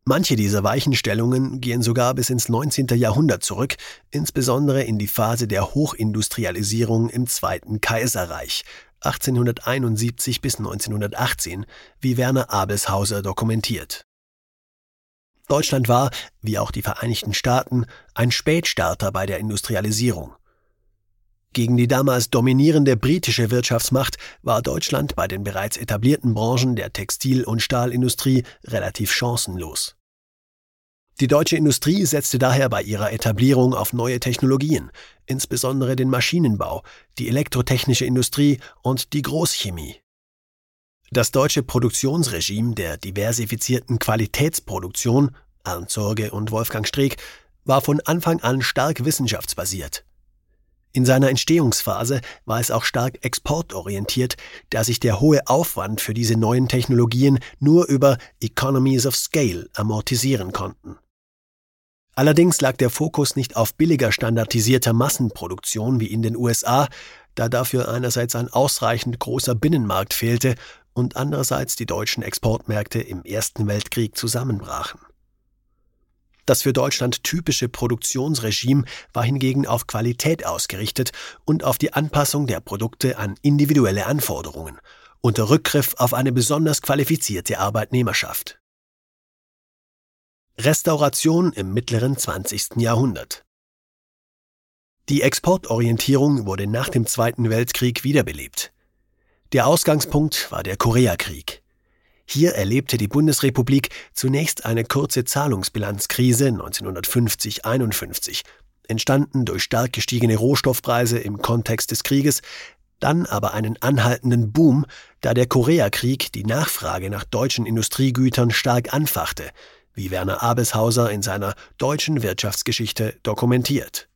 Manche dieser Weichenstellungen gehen sogar bis ins 19. Jahrhundert zurück, insbesondere in die Phase der Hochindustrialisierung im Zweiten Kaiserreich, 1871 bis 1918, wie Werner Abelshauser dokumentiert. Deutschland war, wie auch die Vereinigten Staaten, ein Spätstarter bei der Industrialisierung. Gegen die damals dominierende britische Wirtschaftsmacht war Deutschland bei den bereits etablierten Branchen der Textil- und Stahlindustrie relativ chancenlos. Die deutsche Industrie setzte daher bei ihrer Etablierung auf neue Technologien, insbesondere den Maschinenbau, die elektrotechnische Industrie und die Großchemie. Das deutsche Produktionsregime der diversifizierten Qualitätsproduktion, Arndt Sorge und Wolfgang Streeck, war von Anfang an stark wissenschaftsbasiert. In seiner Entstehungsphase war es auch stark exportorientiert, da sich der hohe Aufwand für diese neuen Technologien nur über Economies of Scale amortisieren konnten. Allerdings lag der Fokus nicht auf billiger standardisierter Massenproduktion wie in den USA, da dafür einerseits ein ausreichend großer Binnenmarkt fehlte und andererseits die deutschen Exportmärkte im Ersten Weltkrieg zusammenbrachen. Das für Deutschland typische Produktionsregime war hingegen auf Qualität ausgerichtet und auf die Anpassung der Produkte an individuelle Anforderungen, unter Rückgriff auf eine besonders qualifizierte Arbeitnehmerschaft. Restauration im mittleren 20. Jahrhundert. Die Exportorientierung wurde nach dem Zweiten Weltkrieg wiederbelebt. Der Ausgangspunkt war der Koreakrieg. Hier erlebte die Bundesrepublik zunächst eine kurze Zahlungsbilanzkrise 1950-51, entstanden durch stark gestiegene Rohstoffpreise im Kontext des Krieges, dann aber einen anhaltenden Boom, da der Koreakrieg die Nachfrage nach deutschen Industriegütern stark anfachte, wie Werner Abelshauser in seiner Deutschen Wirtschaftsgeschichte dokumentiert.